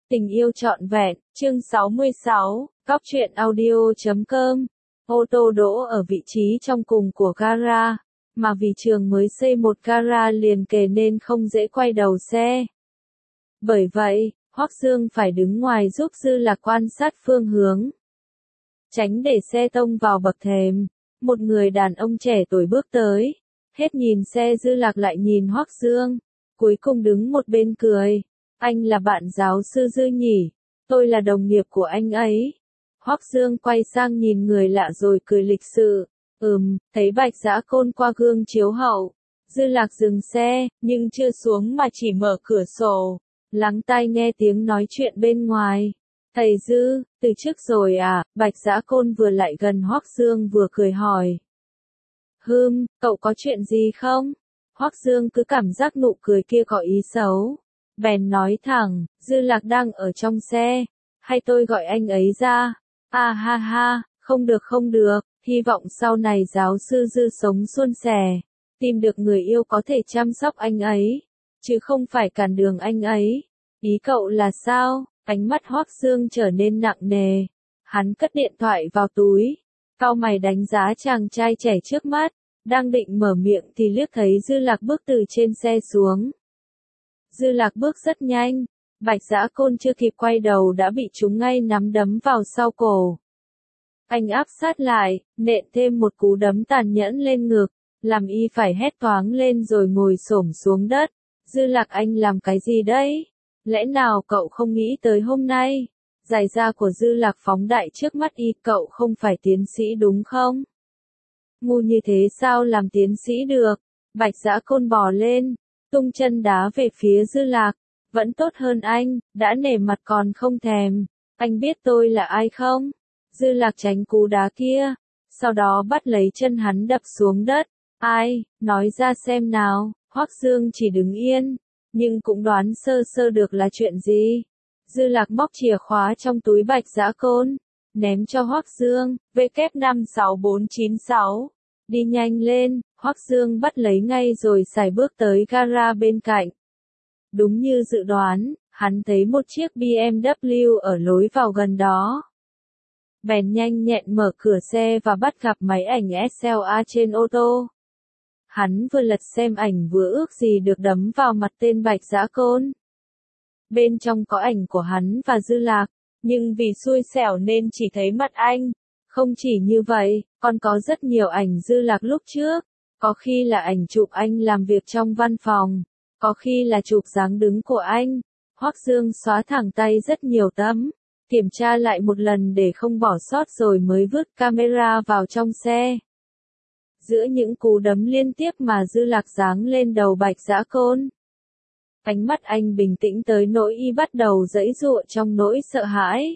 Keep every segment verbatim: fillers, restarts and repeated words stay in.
Tình yêu trọn vẹn, chương sáu mươi sáu, Cóc truyện audio chấm com. Ô tô đỗ ở vị trí trong cùng của gara, mà vì trường mới xây một gara liền kề nên không dễ quay đầu xe. Bởi vậy, Hoắc Dương phải đứng ngoài giúp Dư Lạc quan sát phương hướng, tránh để xe tông vào bậc thềm. Một người đàn ông trẻ tuổi bước tới, hết nhìn xe Dư Lạc lại nhìn Hoắc Dương, cuối cùng đứng một bên cười. Anh là bạn giáo sư Dư nhỉ? Tôi là đồng nghiệp của anh ấy. Hoắc Dương quay sang nhìn người lạ rồi cười lịch sự. Ừm, thấy Bạch Dã Côn qua gương chiếu hậu. Dư Lạc dừng xe, nhưng chưa xuống mà chỉ mở cửa sổ, lắng tai nghe tiếng nói chuyện bên ngoài. Thầy Dư, từ trước rồi à? Bạch Dã Côn vừa lại gần Hoắc Dương vừa cười hỏi. Hừm, cậu có chuyện gì không? Hoắc Dương cứ cảm giác nụ cười kia có ý xấu. Bèn nói thẳng, Dư Lạc đang ở trong xe, hay tôi gọi anh ấy ra? À ha ha, không được không được, hy vọng sau này giáo sư Dư sống suôn sẻ, tìm được người yêu có thể chăm sóc anh ấy, chứ không phải cản đường anh ấy. Ý cậu là sao? Ánh mắt Hoắc Dương trở nên nặng nề, hắn cất điện thoại vào túi, cau mày đánh giá chàng trai trẻ trước mắt, đang định mở miệng thì liếc thấy Dư Lạc bước từ trên xe xuống. Dư Lạc bước rất nhanh, Bạch Dã Côn chưa kịp quay đầu đã bị chúng ngay nắm đấm vào sau cổ. Anh áp sát lại, nện thêm một cú đấm tàn nhẫn lên ngực, làm y phải hét toáng lên rồi ngồi xổm xuống đất. Dư Lạc, anh làm cái gì đấy? Lẽ nào cậu không nghĩ tới hôm nay? Giày da của Dư Lạc phóng đại trước mắt y, cậu không phải tiến sĩ đúng không? Ngu như thế sao làm tiến sĩ được? Bạch Dã Côn bò lên, tung chân đá về phía Dư Lạc. Vẫn tốt hơn anh, đã nể mặt còn không thèm. Anh biết tôi là ai không? Dư Lạc tránh cú đá kia, sau đó bắt lấy chân hắn đập xuống đất. Ai, nói ra xem nào. Hoắc Dương chỉ đứng yên, nhưng cũng đoán sơ sơ được là chuyện gì. Dư Lạc móc chìa khóa trong túi Bạch Dã Côn, ném cho Hoắc Dương. W năm sáu bốn chín sáu. Đi nhanh lên. Hoắc Dương bắt lấy ngay rồi sải bước tới gara bên cạnh. Đúng như dự đoán, hắn thấy một chiếc bê em vê ở lối vào gần đó. Bèn nhanh nhẹn mở cửa xe và bắt gặp máy ảnh ét lờ a trên ô tô. Hắn vừa lật xem ảnh vừa ước gì được đấm vào mặt tên Bạch Dã Côn. Bên trong có ảnh của hắn và Dư Lạc, nhưng vì xui xẻo nên chỉ thấy mặt anh. Không chỉ như vậy, còn có rất nhiều ảnh Dư Lạc lúc trước. Có khi là ảnh chụp anh làm việc trong văn phòng, có khi là chụp dáng đứng của anh. Hoắc Dương xóa thẳng tay rất nhiều tấm, kiểm tra lại một lần để không bỏ sót rồi mới vứt camera vào trong xe. Giữa những cú đấm liên tiếp mà Dư Lạc giáng lên đầu Bạch Dã Côn, ánh mắt anh bình tĩnh tới nỗi y bắt đầu giãy giụa trong nỗi sợ hãi.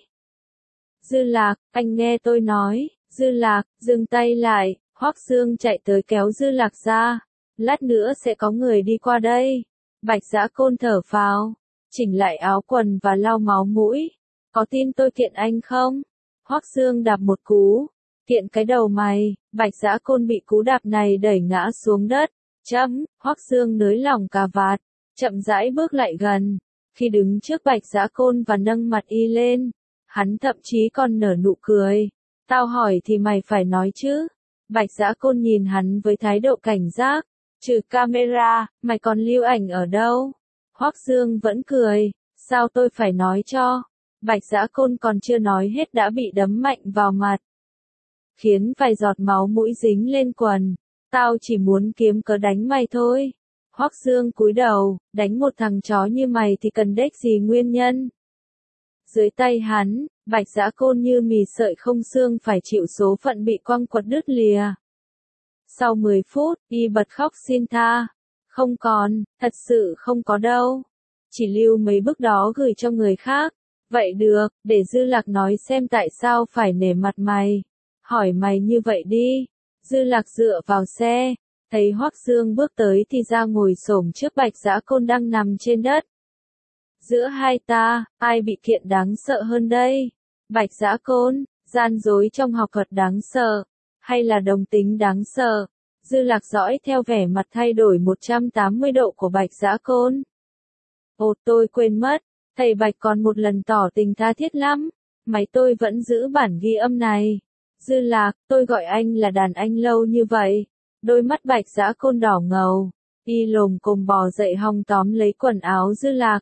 Dư Lạc, anh nghe tôi nói. Dư Lạc, dừng tay lại. Hoắc Dương chạy tới kéo Dư Lạc ra. Lát nữa sẽ có người đi qua đây. Bạch Dã Côn thở phào, chỉnh lại áo quần và lau máu mũi. Có tin tôi kiện anh không? Hoắc Dương đạp một cú. Kiện cái đầu mày. Bạch Dã Côn bị cú đạp này đẩy ngã xuống đất. Chấm. Hoắc Dương nới lỏng cà vạt, chậm rãi bước lại gần. Khi đứng trước Bạch Dã Côn và nâng mặt y lên, hắn thậm chí còn nở nụ cười. Tao hỏi thì mày phải nói chứ. Bạch Dã Côn nhìn hắn với thái độ cảnh giác. Trừ camera, mày còn lưu ảnh ở đâu? Hoắc Dương vẫn cười. Sao tôi phải nói cho? Bạch Dã Côn còn chưa nói hết đã bị đấm mạnh vào mặt, khiến vài giọt máu mũi dính lên quần. Tao chỉ muốn kiếm cớ đánh mày thôi. Hoắc Dương cúi đầu, đánh một thằng chó như mày thì cần đếch gì nguyên nhân. Dưới tay hắn, Bạch Dã Côn như mì sợi không xương phải chịu số phận bị quăng quật đứt lìa. Sau mười phút, y bật khóc xin tha. Không còn, thật sự không có đâu. Chỉ lưu mấy bức đó gửi cho người khác. Vậy được, để Dư Lạc nói xem tại sao phải nể mặt mày. Hỏi mày như vậy đi. Dư Lạc dựa vào xe, thấy Hoắc Dương bước tới thì ra ngồi xổm trước Bạch Dã Côn đang nằm trên đất. Giữa hai ta, ai bị kiện đáng sợ hơn đây? Bạch Dã Côn, gian dối trong học thuật đáng sợ, hay là đồng tính đáng sợ? Dư Lạc dõi theo vẻ mặt thay đổi một trăm tám mươi độ của Bạch Dã Côn. Ồ, tôi quên mất, Thầy Bạch còn một lần tỏ tình tha thiết lắm. Máy tôi vẫn giữ bản ghi âm này. Dư Lạc, tôi gọi anh là đàn anh lâu như vậy. Đôi mắt Bạch dã côn đỏ ngầu. Y lồm cồm bò dậy hong tóm lấy quần áo Dư Lạc.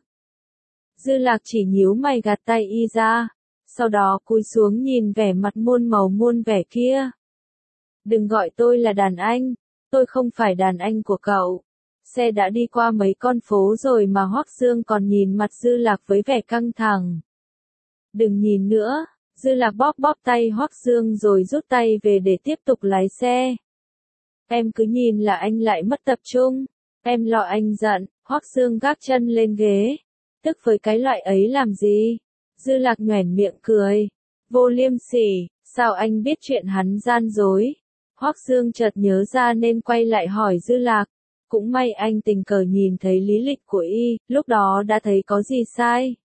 Dư Lạc chỉ nhíu mày gạt tay Y ra. Sau đó cúi xuống nhìn vẻ mặt muôn màu muôn vẻ kia. Đừng gọi tôi là đàn anh. Tôi không phải đàn anh của cậu. Xe đã đi qua mấy con phố rồi mà Hoắc Dương còn nhìn mặt Dư Lạc với vẻ căng thẳng. Đừng nhìn nữa. Dư Lạc bóp bóp tay Hoắc Dương rồi rút tay về để tiếp tục lái xe. Em cứ nhìn là anh lại mất tập trung. Em lo anh giận. Hoắc Dương gác chân lên ghế. Tức với cái loại ấy làm gì? Dư Lạc nhoẻn miệng cười. Vô liêm sỉ, sao anh biết chuyện hắn gian dối? Hoắc Dương chợt nhớ ra nên quay lại hỏi Dư Lạc. Cũng may anh tình cờ nhìn thấy lý lịch của Y, lúc đó đã thấy có gì sai.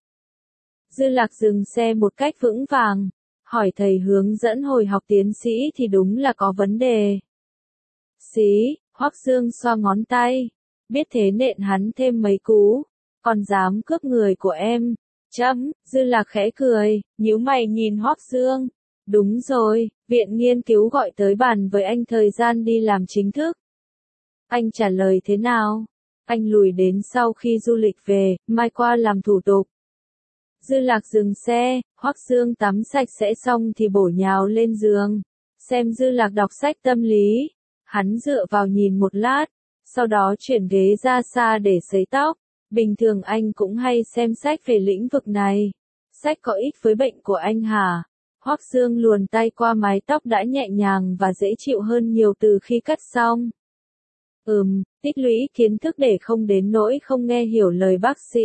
Dư Lạc dừng xe một cách vững vàng. Hỏi thầy hướng dẫn hồi học tiến sĩ thì đúng là có vấn đề. Xí, Hoắc Dương xoa ngón tay. Biết thế nện hắn thêm mấy cú. Còn dám cướp người của em. Chấm, Dư Lạc khẽ cười, nhíu mày nhìn Hoắc Dương. Đúng rồi, viện nghiên cứu gọi tới bàn với anh thời gian đi làm chính thức. Anh trả lời thế nào? Anh lùi đến sau khi du lịch về, mai qua làm thủ tục. Dư Lạc dừng xe, Hoắc Dương tắm sạch sẽ xong thì bổ nhào lên giường. Xem Dư Lạc đọc sách tâm lý. Hắn dựa vào nhìn một lát, sau đó chuyển ghế ra xa để sấy tóc. Bình thường anh cũng hay xem sách về lĩnh vực này. Sách có ích với bệnh của anh hả? Hoắc Dương luồn tay qua mái tóc đã nhẹ nhàng và dễ chịu hơn nhiều từ khi cắt xong. Ừm, tích lũy kiến thức để không đến nỗi không nghe hiểu lời bác sĩ.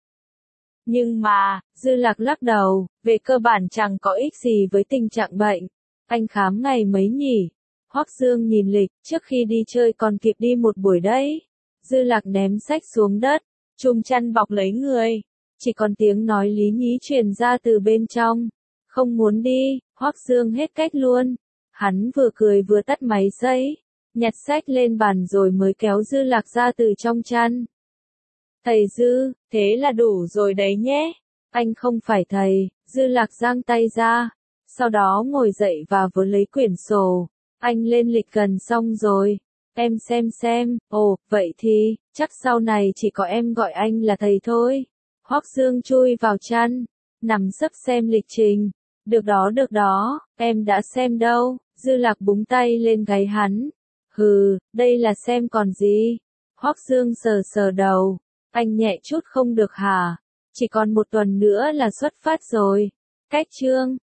Nhưng mà, Dư Lạc lắc đầu, về cơ bản chẳng có ích gì với tình trạng bệnh. Anh khám ngày mấy nhỉ? Hoắc Dương nhìn lịch, trước khi đi chơi còn kịp đi một buổi đấy. Dư Lạc ném sách xuống đất, chùm chăn bọc lấy người. Chỉ còn tiếng nói lý nhí truyền ra từ bên trong. Không muốn đi, Hoắc Dương hết cách luôn. Hắn vừa cười vừa tắt máy giấy, nhặt sách lên bàn rồi mới kéo Dư Lạc ra từ trong chăn. Thầy Dư, thế là đủ rồi đấy nhé. Anh không phải thầy. Dư Lạc giang tay ra. Sau đó ngồi dậy và vớ lấy quyển sổ. Anh lên lịch gần xong rồi. Em xem xem, ồ, vậy thì, chắc sau này chỉ có em gọi anh là thầy thôi. Hoắc Dương chui vào chăn, nằm sấp xem lịch trình. Được đó được đó, em đã xem đâu. Dư Lạc búng tay lên gáy hắn. Hừ, đây là xem còn gì. Hoắc Dương sờ sờ đầu. Anh nhẹ chút không được hả? Chỉ còn một tuần nữa là xuất phát rồi. Cách chương